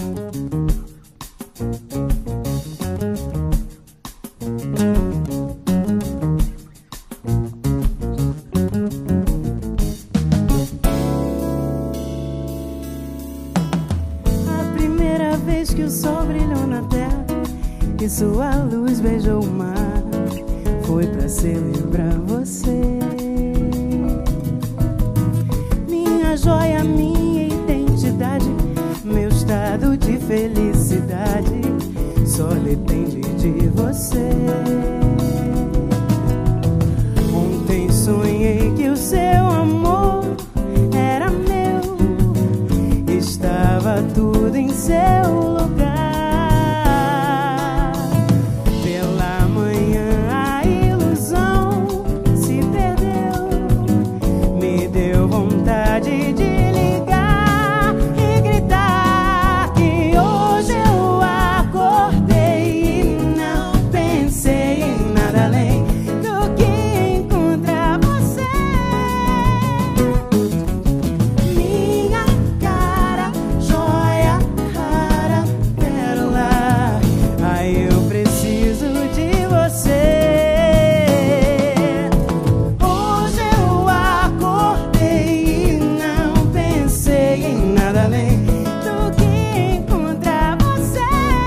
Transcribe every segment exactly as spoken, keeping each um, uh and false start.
Vez que o sol brilhou na terra e sua luz beijou o mar, foi pra celebrar você. Minha joia, minha identidade, meu estado de felicidade só depende de você. Ontem sonhei que o seu amor era meu, estava tudo em seu lugar. Pela manhã a ilusão se perdeu, me deu vontade de ligar e gritar que hoje eu acordei e não pensei em nada além do que encontrar você. Minha cara, joia, eu preciso de você. Hoje eu acordei e não pensei em nada além do que encontrar você.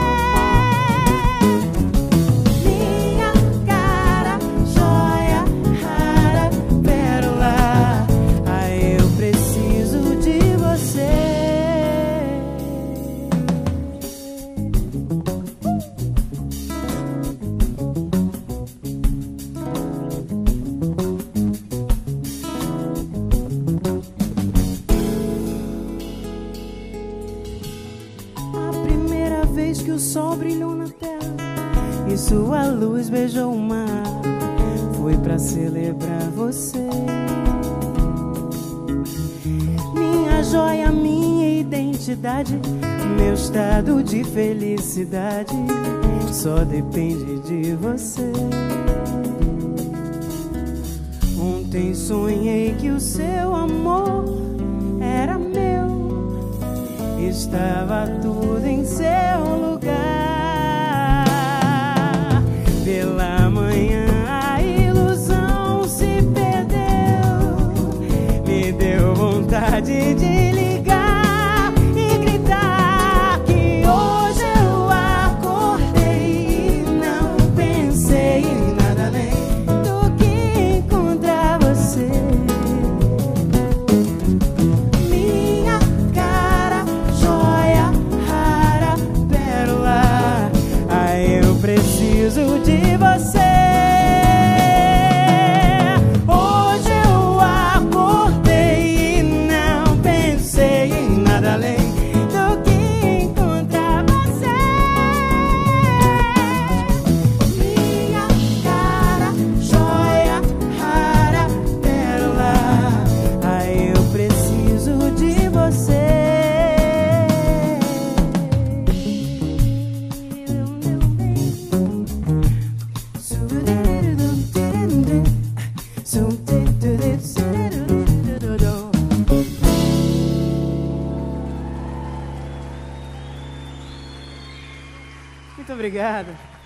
Minha cara, joia, rara, pérola, ai, eu preciso de você. Vez que o sol brilhou na terra e sua luz beijou o mar, foi pra celebrar você. Minha joia, minha identidade, meu estado de felicidade só depende de você. Ontem sonhei que o seu amor era meu, estava tudo em seu lugar. Pela manhã a ilusão se perdeu, me deu vontade de ligar e gritar que hoje eu acordei e não pensei em nada além do que encontrar você. Minha cara, joia, rara, pérola, ai, eu preciso de você. Hoje eu acordei e não pensei em nada além do que encontrar você. Minha cara, joia, rara, pérola, ai, eu preciso de você. Muito obrigado.